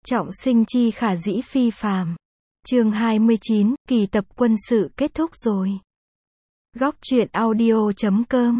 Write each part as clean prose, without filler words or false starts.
Trọng sinh chi khả dĩ phi phàm. Chương 29, kỳ tập quân sự kết thúc rồi. Góc truyện audio.com.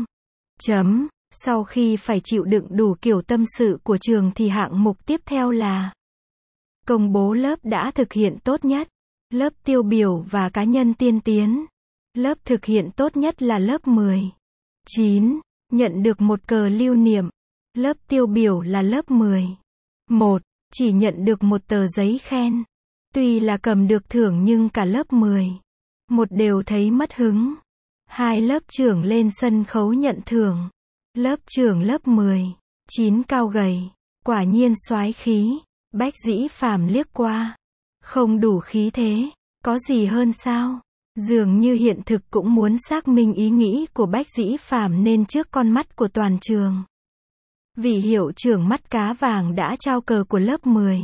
Sau khi phải chịu đựng đủ kiểu tâm sự của trường thì hạng mục tiếp theo là công bố lớp đã thực hiện tốt nhất, lớp tiêu biểu và cá nhân tiên tiến. Lớp thực hiện tốt nhất là lớp 19, nhận được một cờ lưu niệm. Lớp tiêu biểu là lớp 11, chỉ nhận được một tờ giấy khen. Tuy là cầm được thưởng nhưng cả lớp 11 đều thấy mất hứng. Hai lớp trưởng lên sân khấu nhận thưởng. Lớp trưởng lớp 19 cao gầy, quả nhiên soái khí. Bách Dĩ Phàm liếc qua, không đủ khí thế, có gì hơn sao? Dường như hiện thực cũng muốn xác minh ý nghĩ của Bách Dĩ Phàm nên trước con mắt của toàn trường. Vị hiệu trưởng mắt cá vàng đã trao cờ của lớp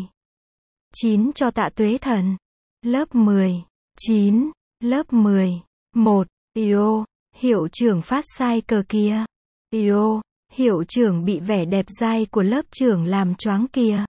19 cho Tạ Tuế Thần. Lớp 19, lớp 11, hiệu trưởng phát sai cờ kia. Hiệu trưởng bị vẻ đẹp dai của lớp trưởng làm choáng kìa.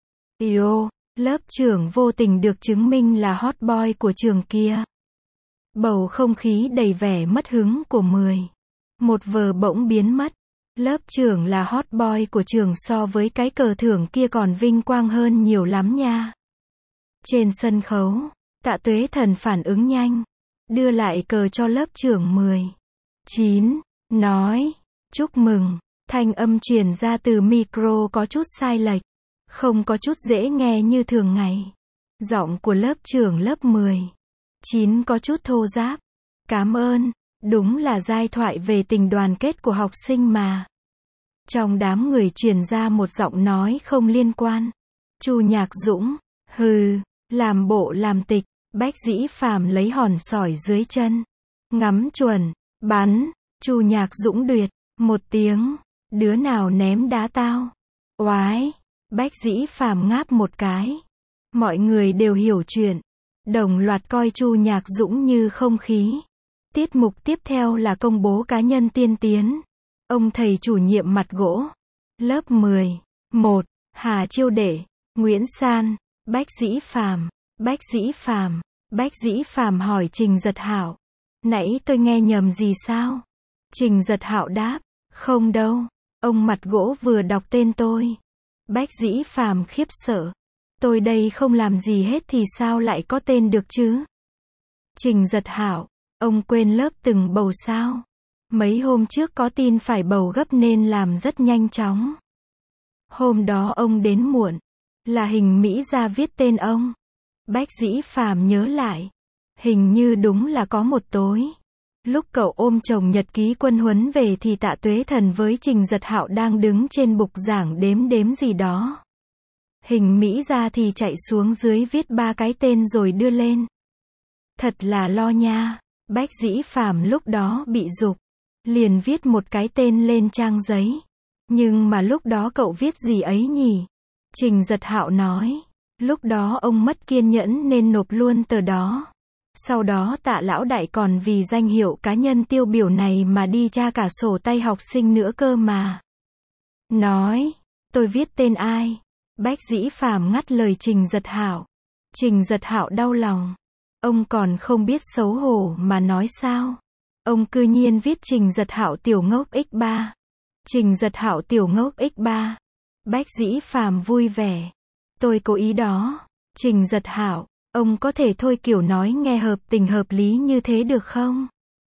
Lớp trưởng vô tình được chứng minh là hot boy của trường kia. Bầu không khí đầy vẻ mất hứng của 11 vờ bỗng biến mất. Lớp trưởng là hot boy của trường so với cái cờ thưởng kia còn vinh quang hơn nhiều lắm nha. Trên sân khấu, Tạ Tuế Thần phản ứng nhanh, đưa lại cờ cho lớp trưởng 19, nói, chúc mừng. Thanh âm truyền ra từ micro có chút sai lệch, không có chút dễ nghe như thường ngày. Giọng của lớp trưởng lớp 19 có chút thô ráp. Cảm ơn, đúng là giai thoại về tình đoàn kết của học sinh mà. Trong đám người truyền ra một giọng nói không liên quan. Chu Nhạc Dũng, hừ, làm bộ làm tịch. Bách Dĩ Phàm lấy hòn sỏi dưới chân, ngắm chuẩn, bắn. Chu Nhạc Dũng đuyệt, một tiếng, đứa nào ném đá tao? Oái, Bách Dĩ Phàm ngáp một cái. Mọi người đều hiểu chuyện, đồng loạt coi Chu Nhạc Dũng như không khí. Tiết mục tiếp theo là công bố cá nhân tiên tiến. Ông thầy chủ nhiệm mặt gỗ, lớp 11, Hà Chiêu Đệ, Nguyễn San, Bách Dĩ Phàm. Bách Dĩ Phàm hỏi Trình Giật Hạo, nãy tôi nghe nhầm gì sao? Trình Giật Hạo đáp, không đâu, ông mặt gỗ vừa đọc tên tôi. Bách Dĩ Phàm khiếp sợ, tôi đây không làm gì hết thì sao lại có tên được chứ? Trình Giật Hạo, ông quên lớp từng bầu sao? Mấy hôm trước có tin phải bầu gấp nên làm rất nhanh chóng. Hôm đó ông đến muộn, là Hình Mỹ ra viết tên ông. Bách Dĩ Phàm nhớ lại, hình như đúng là có một tối. Lúc cậu ôm chồng nhật ký quân huấn về thì Tạ Tuế Thần với Trình Giật Hạo đang đứng trên bục giảng đếm gì đó. Hình Mỹ ra thì chạy xuống dưới viết 3 cái tên rồi đưa lên. Thật là lo nha. Bách Dĩ Phàm lúc đó bị giục, liền viết một cái tên lên trang giấy. Nhưng mà lúc đó cậu viết gì ấy nhỉ? Trình Giật Hạo nói, lúc đó ông mất kiên nhẫn nên nộp luôn tờ đó. Sau đó Tạ lão đại còn vì danh hiệu cá nhân tiêu biểu này mà đi tra cả sổ tay học sinh nữa cơ mà. Nói, tôi viết tên ai? Bách Dĩ Phàm ngắt lời Trình Giật Hạo. Trình Giật Hạo đau lòng. Ông còn không biết xấu hổ mà nói sao? Ông cư nhiên viết Trình Giật Hạo tiểu ngốc x3. Trình Giật Hạo tiểu ngốc x3. Bách Dĩ Phàm vui vẻ. Tôi cố ý đó. Trình Giật Hạo, ông có thể thôi kiểu nói nghe hợp tình hợp lý như thế được không?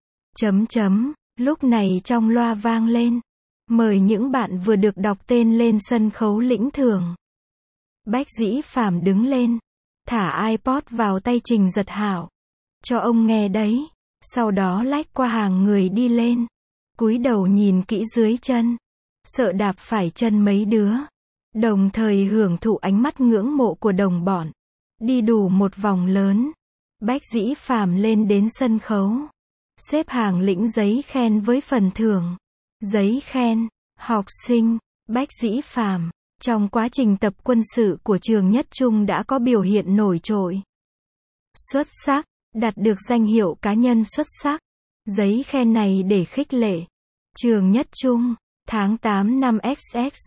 Lúc này trong loa vang lên. Mời những bạn vừa được đọc tên lên sân khấu lĩnh thưởng. Bách Dĩ Phàm đứng lên, thả iPod vào tay Trình Giật Hạo. Cho ông nghe đấy. Sau đó lách qua hàng người đi lên. Cúi đầu nhìn kỹ dưới chân. Sợ đạp phải chân mấy đứa. Đồng thời hưởng thụ ánh mắt ngưỡng mộ của đồng bọn. Đi đủ một vòng lớn. Bách Dĩ Phàm lên đến sân khấu. Xếp hàng lĩnh giấy khen với phần thưởng. Giấy khen, học sinh, Bách Dĩ Phàm. Trong quá trình tập quân sự của trường Nhất Trung đã có biểu hiện nổi trội. Xuất sắc, đạt được danh hiệu cá nhân xuất sắc. Giấy khen này để khích lệ. Trường Nhất Trung, tháng 8 năm XX.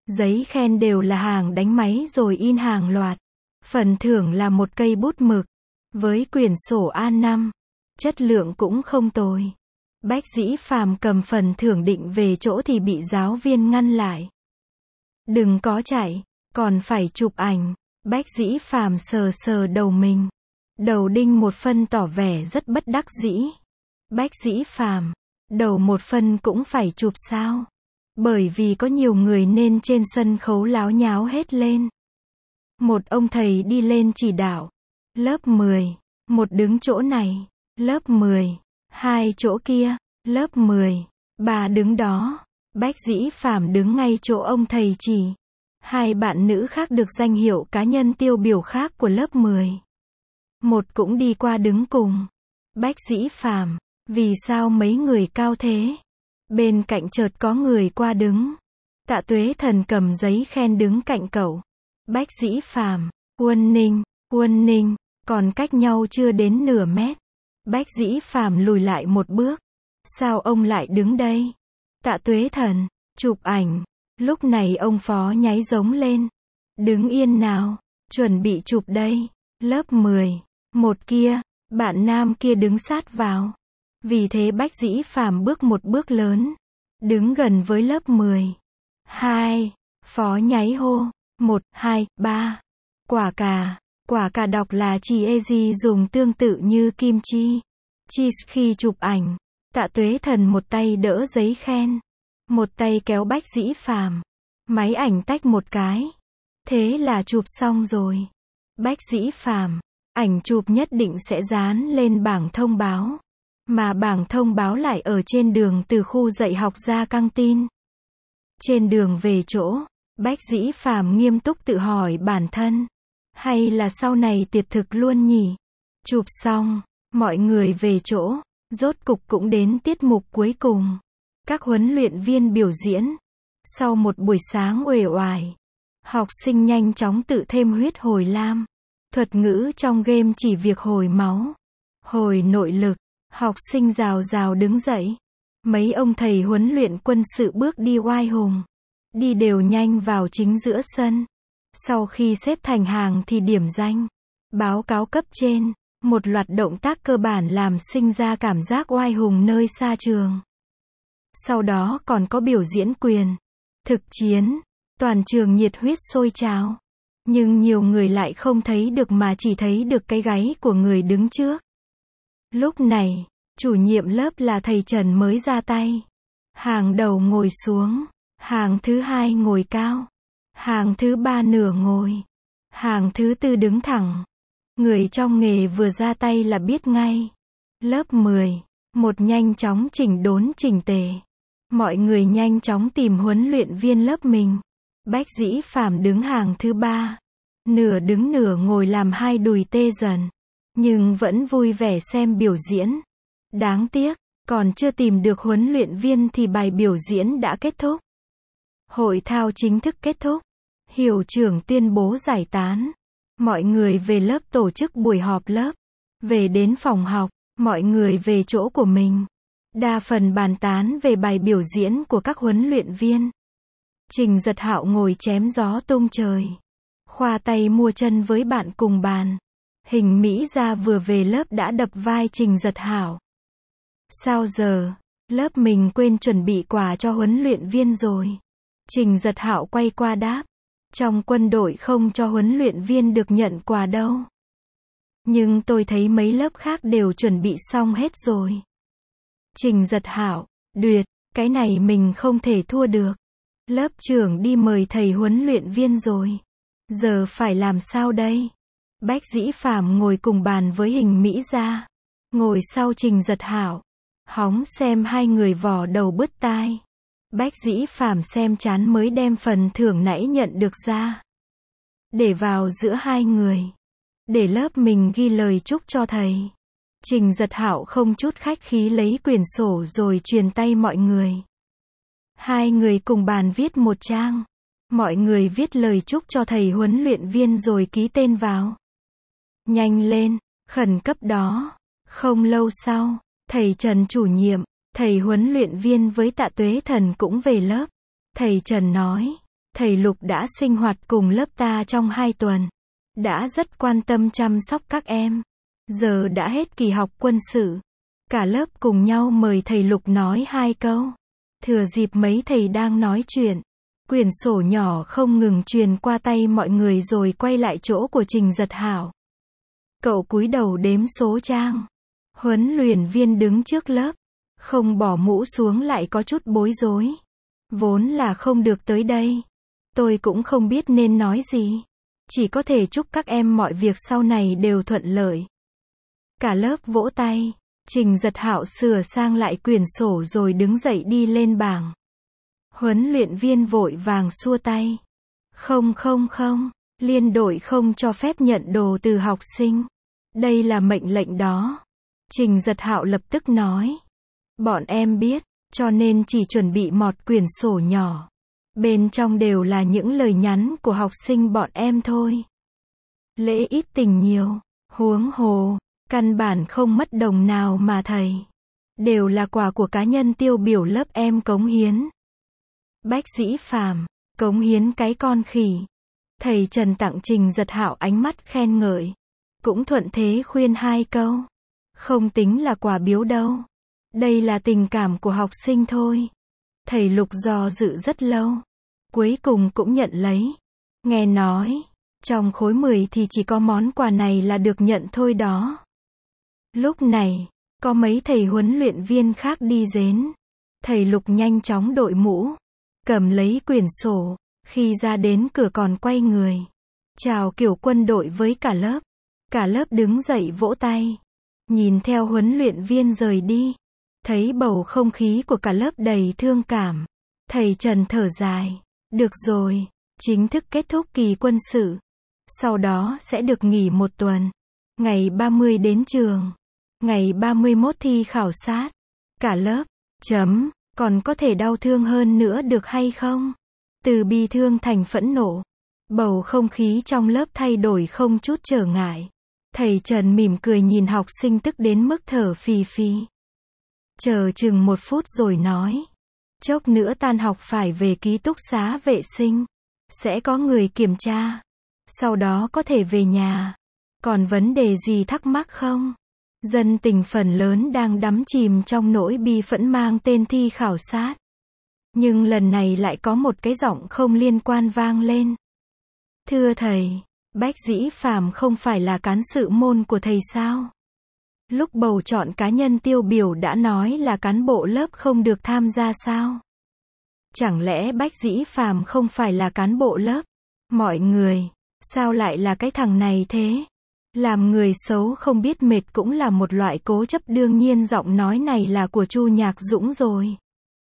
Giấy khen đều là hàng đánh máy rồi in hàng loạt. Phần thưởng là một cây bút mực. Với quyển sổ A5. Chất lượng cũng không tồi. Bách Dĩ Phàm cầm phần thưởng định về chỗ thì bị giáo viên ngăn lại. Đừng có chạy, còn phải chụp ảnh. Bách Dĩ Phàm sờ sờ đầu mình. Đầu đinh một phân tỏ vẻ rất bất đắc dĩ. Bách Dĩ Phàm, đầu một phân cũng phải chụp sao? Bởi vì có nhiều người nên trên sân khấu láo nháo hết lên. Một ông thầy đi lên chỉ đạo. Lớp 10, một đứng chỗ này. Lớp 10, hai chỗ kia. Lớp 10, bà đứng đó. Bách Dĩ Phàm đứng ngay chỗ ông thầy chỉ. Hai bạn nữ khác được danh hiệu cá nhân tiêu biểu khác của lớp 10. Một cũng đi qua đứng cùng. Bách Dĩ Phàm, vì sao mấy người cao thế? Bên cạnh chợt có người qua đứng. Tạ Tuế Thần cầm giấy khen đứng cạnh cậu. Bách Dĩ Phàm, Quân Ninh, còn cách nhau chưa đến nửa mét. Bách Dĩ Phàm lùi lại một bước. Sao ông lại đứng đây? Tạ Tuế Thần, chụp ảnh. Lúc này ông phó nháy giống lên. Đứng yên nào, chuẩn bị chụp đây. Lớp 10, một kia, bạn nam kia đứng sát vào. Vì thế Bách Dĩ Phàm bước một bước lớn. Đứng gần với lớp 10. 2, phó nháy hô. 1, 2, 3. Quả cà đọc là chi dùng tương tự như kim chi. Cheese khi chụp ảnh. Tạ Tuế Thần một tay đỡ giấy khen. Một tay kéo Bách Dĩ Phàm. Máy ảnh tách một cái. Thế là chụp xong rồi. Bách Dĩ Phàm, ảnh chụp nhất định sẽ dán lên bảng thông báo. Mà bảng thông báo lại ở trên đường từ khu dạy học ra căng tin. Trên đường về chỗ, Bách Dĩ Phàm nghiêm túc tự hỏi bản thân. Hay là sau này tiệt thực luôn nhỉ? Chụp xong, mọi người về chỗ. Rốt cục cũng đến tiết mục cuối cùng. Các huấn luyện viên biểu diễn. Sau một buổi sáng uể oải, học sinh nhanh chóng tự thêm huyết hồi lam. Thuật ngữ trong game chỉ việc hồi máu, hồi nội lực. Học sinh rào rào đứng dậy. Mấy ông thầy huấn luyện quân sự bước đi oai hùng. Đi đều nhanh vào chính giữa sân. Sau khi xếp thành hàng thì điểm danh. Báo cáo cấp trên. Một loạt động tác cơ bản làm sinh ra cảm giác oai hùng nơi xa trường. Sau đó còn có biểu diễn quyền. Thực chiến. Toàn trường nhiệt huyết sôi trào. Nhưng nhiều người lại không thấy được mà chỉ thấy được cái gáy của người đứng trước. Lúc này, chủ nhiệm lớp là thầy Trần mới ra tay. Hàng đầu ngồi xuống. Hàng thứ hai ngồi cao. Hàng thứ ba nửa ngồi. Hàng thứ tư đứng thẳng. Người trong nghề vừa ra tay là biết ngay. Lớp 10. Một nhanh chóng chỉnh đốn chỉnh tề. Mọi người nhanh chóng tìm huấn luyện viên lớp mình. Bách Dĩ Phàm đứng hàng thứ ba. Nửa đứng nửa ngồi làm hai đùi tê dần. Nhưng vẫn vui vẻ xem biểu diễn. Đáng tiếc, còn chưa tìm được huấn luyện viên thì bài biểu diễn đã kết thúc. Hội thao chính thức kết thúc. Hiệu trưởng tuyên bố giải tán. Mọi người về lớp tổ chức buổi họp lớp. Về đến phòng học, mọi người về chỗ của mình. Đa phần bàn tán về bài biểu diễn của các huấn luyện viên. Trình Giật Hạo ngồi chém gió tung trời. Khoa tay mua chân với bạn cùng bàn. Hình Mỹ Gia vừa về lớp đã đập vai Trình Giật Hạo. Sao giờ? Lớp mình quên chuẩn bị quà cho huấn luyện viên rồi. Trình Giật Hạo quay qua đáp. Trong quân đội không cho huấn luyện viên được nhận quà đâu. Nhưng tôi thấy mấy lớp khác đều chuẩn bị xong hết rồi. Trình Giật Hạo, Đuyệt, cái này mình không thể thua được. Lớp trưởng đi mời thầy huấn luyện viên rồi. Giờ phải làm sao đây? Bách Dĩ Phàm ngồi cùng bàn với Hình Mỹ Gia. Ngồi sau Trình Giật Hạo. Hóng xem hai người vò đầu bứt tai. Bách Dĩ Phàm xem chán mới đem phần thưởng nãy nhận được ra. Để vào giữa hai người. Để lớp mình ghi lời chúc cho thầy. Trình Giật Hạo không chút khách khí lấy quyển sổ rồi truyền tay mọi người. Hai người cùng bàn viết một trang. Mọi người viết lời chúc cho thầy huấn luyện viên rồi ký tên vào. Nhanh lên, khẩn cấp đó. Không lâu sau, thầy Trần chủ nhiệm, thầy huấn luyện viên với Tạ Tuế Thần cũng về lớp. Thầy Trần nói, Thầy Lục đã sinh hoạt cùng lớp ta trong 2 tuần. Đã rất quan tâm chăm sóc các em. Giờ đã hết kỳ học quân sự. Cả lớp cùng nhau mời thầy Lục nói 2 câu. Thừa dịp mấy thầy đang nói chuyện, quyển sổ nhỏ không ngừng truyền qua tay mọi người rồi quay lại chỗ của Trình Giật Hảo. Cậu cúi đầu đếm số trang. Huấn luyện viên đứng trước lớp, không bỏ mũ xuống lại có chút bối rối. Vốn là không được tới đây. Tôi cũng không biết nên nói gì. Chỉ có thể chúc các em mọi việc sau này đều thuận lợi. Cả lớp vỗ tay. Trình Giật Hạo sửa sang lại quyển sổ rồi đứng dậy đi lên bảng. Huấn luyện viên vội vàng xua tay. Không, liên đội không cho phép nhận đồ từ học sinh. Đây là mệnh lệnh đó. Trình Giật Hạo lập tức nói. Bọn em biết, cho nên chỉ chuẩn bị một quyển sổ nhỏ. Bên trong đều là những lời nhắn của học sinh bọn em thôi. Lễ ít tình nhiều, huống hồ, căn bản không mất đồng nào mà thầy. Đều là quà của cá nhân tiêu biểu lớp em cống hiến. Bách Dĩ Phàm, cống hiến cái con khỉ. Thầy Trần tặng Trình Giật Hạo ánh mắt khen ngợi. Cũng thuận thế khuyên 2 câu. Không tính là quà biếu đâu. Đây là tình cảm của học sinh thôi. Thầy Lục do dự rất lâu. Cuối cùng cũng nhận lấy. Nghe nói, trong khối 10 thì chỉ có món quà này là được nhận thôi đó. Lúc này, có mấy thầy huấn luyện viên khác đi đến. Thầy Lục nhanh chóng đội mũ, cầm lấy quyển sổ, khi ra đến cửa còn quay người. Chào kiểu quân đội với cả lớp. Cả lớp đứng dậy vỗ tay. Nhìn theo huấn luyện viên rời đi. Thấy bầu không khí của cả lớp đầy thương cảm. Thầy Trần thở dài. Được rồi, chính thức kết thúc kỳ quân sự. Sau đó sẽ được nghỉ 1 tuần. Ngày 30 đến trường. Ngày 31 thi khảo sát. Cả lớp, còn có thể đau thương hơn nữa được hay không? Từ bi thương thành phẫn nộ. Bầu không khí trong lớp thay đổi không chút trở ngại. Thầy Trần mỉm cười nhìn học sinh tức đến mức thở phì phì. Chờ chừng 1 phút rồi nói. Chốc nữa tan học phải về ký túc xá vệ sinh. Sẽ có người kiểm tra. Sau đó có thể về nhà. Còn vấn đề gì thắc mắc không? Dân tình phần lớn đang đắm chìm trong nỗi bi phẫn mang tên thi khảo sát. Nhưng lần này lại có một cái giọng không liên quan vang lên. Thưa thầy, Bách Dĩ Phàm không phải là cán sự môn của thầy sao? Lúc bầu chọn cá nhân tiêu biểu đã nói là cán bộ lớp không được tham gia sao? Chẳng lẽ Bách Dĩ Phàm không phải là cán bộ lớp? Mọi người, sao lại là cái thằng này thế? Làm người xấu không biết mệt cũng là một loại cố chấp, đương nhiên giọng nói này là của Chu Nhạc Dũng rồi.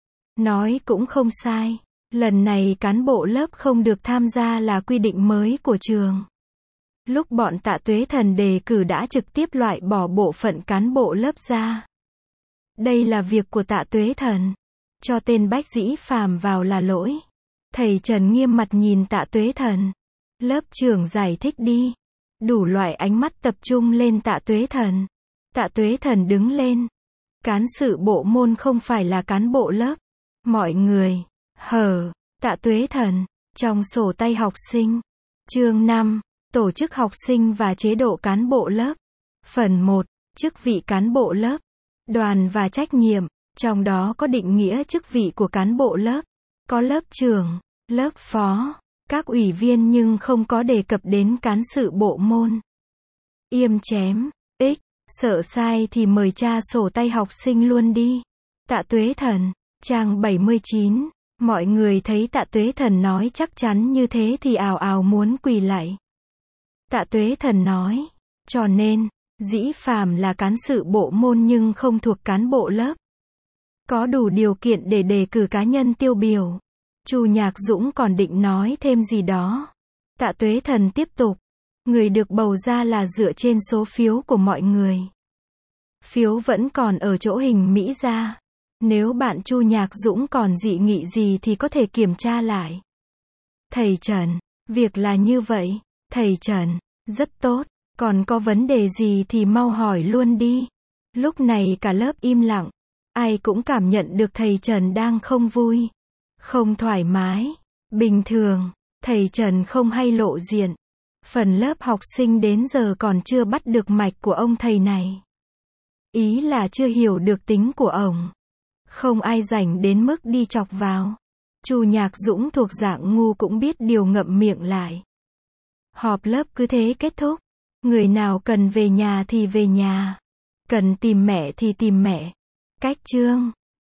Nói cũng không sai. Lần này cán bộ lớp không được tham gia là quy định mới của trường. Lúc bọn Tạ Tuế Thần đề cử đã trực tiếp loại bỏ bộ phận cán bộ lớp ra. Đây là việc của Tạ Tuế Thần. Cho tên Bách Dĩ Phàm vào là lỗi. Thầy Trần nghiêm mặt nhìn Tạ Tuế Thần. Lớp trưởng giải thích đi. Đủ loại ánh mắt tập trung lên Tạ Tuế Thần. Tạ Tuế Thần đứng lên. Cán sự bộ môn không phải là cán bộ lớp. Mọi người, Tạ Tuế Thần, trong sổ tay học sinh. Chương 5, tổ chức học sinh và chế độ cán bộ lớp. Phần 1, chức vị cán bộ lớp. Đoàn và trách nhiệm, trong đó có định nghĩa chức vị của cán bộ lớp. Có lớp trưởng, lớp phó, các ủy viên nhưng không có đề cập đến cán sự bộ môn. Yêm chém, sợ sai thì mời tra sổ tay học sinh luôn đi. Tạ Tuế Thần, trang 79. Mọi người thấy Tạ Tuế Thần nói chắc chắn như thế thì ào ào muốn quỳ lạy. Tạ Tuế Thần nói, cho nên, Dĩ Phàm là cán sự bộ môn nhưng không thuộc cán bộ lớp. Có đủ điều kiện để đề cử cá nhân tiêu biểu. Chu Nhạc Dũng còn định nói thêm gì đó. Tạ Tuế Thần tiếp tục. Người được bầu ra là dựa trên số phiếu của mọi người. Phiếu vẫn còn ở chỗ hình Mỹ ra. Nếu bạn Chu Nhạc Dũng còn dị nghị gì thì có thể kiểm tra lại. Thầy Trần, việc là như vậy. Thầy Trần, rất tốt. Còn có vấn đề gì thì mau hỏi luôn đi. Lúc này cả lớp im lặng. Ai cũng cảm nhận được thầy Trần đang không vui. Không thoải mái. Bình thường, thầy Trần không hay lộ diện. Phần lớp học sinh đến giờ còn chưa bắt được mạch của ông thầy này. Ý là chưa hiểu được tính của ổng. Không ai rảnh đến mức đi chọc vào. Chu Nhạc Dũng thuộc dạng ngu cũng biết điều ngậm miệng lại. Họp lớp cứ thế kết thúc. Người nào cần về nhà thì về nhà. Cần tìm mẹ thì tìm mẹ. Cách chương.